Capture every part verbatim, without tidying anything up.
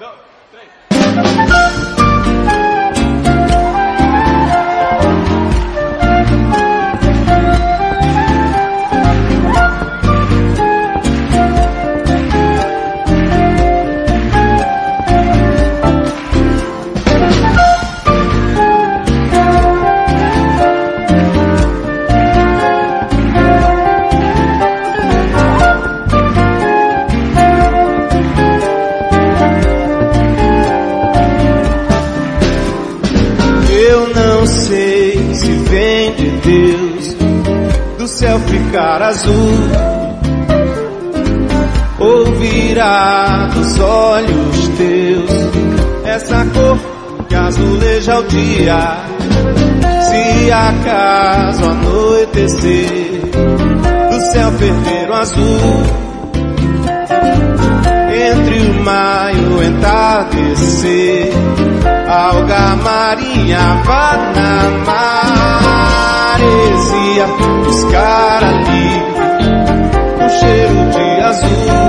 dois, três. Ficar azul, ou virar dos olhos teus essa cor que azuleja o dia. Se acaso anoitecer, do céu ferver azul, entre o maio entardecer, alga marinha vá na maresia buscar ali um cheiro de azul.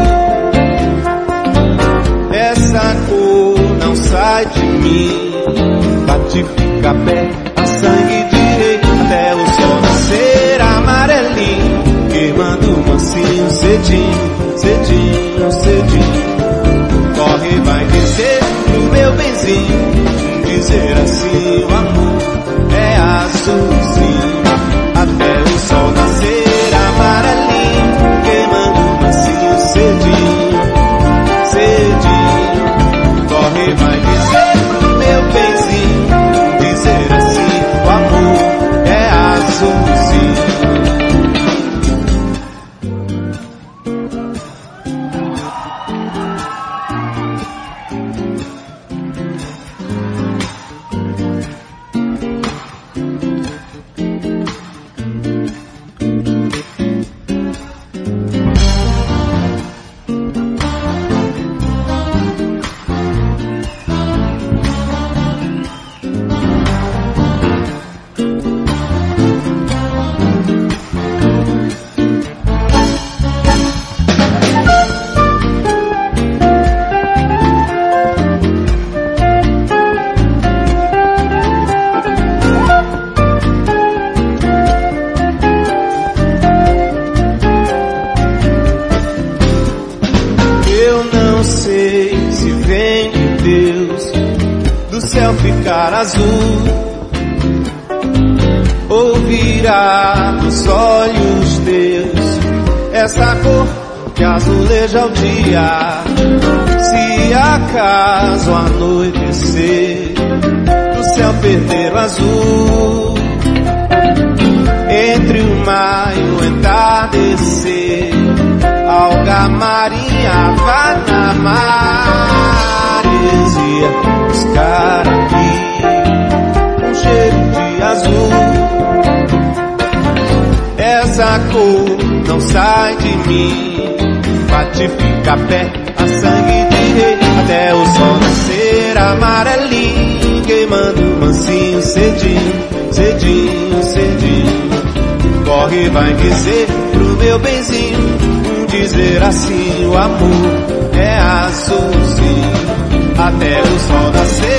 Essa cor não sai de mim, bate fica pé a sangue direito até o sol nascer amarelinho, queimando mansinho cedinho, cedinho, cedinho. Corre, vai dizer pro meu benzinho, dizer assim: o amor é azulzinho até o sol nascer amarelinho, queimando mansinho cedinho, cedinho. Corre, vai dizer pro meu benzinho, dizer assim: o amor é azulzinho. Ficar azul, ou virar dos olhos teus essa cor que azuleja o dia. Se acaso anoitecer, do céu perder o azul, entre o maio entardecer, alga marinha vá na maresia buscar aqui um cheiro de azul. Essa cor não sai de mim, bate fica pé a sangue de rei até o sol nascer amarelinho, queimando mansinho cedinho, cedinho, cedinho. Corre, vai dizer pro meu benzinho, dizer assim: o amor é azulzinho até o sol nascer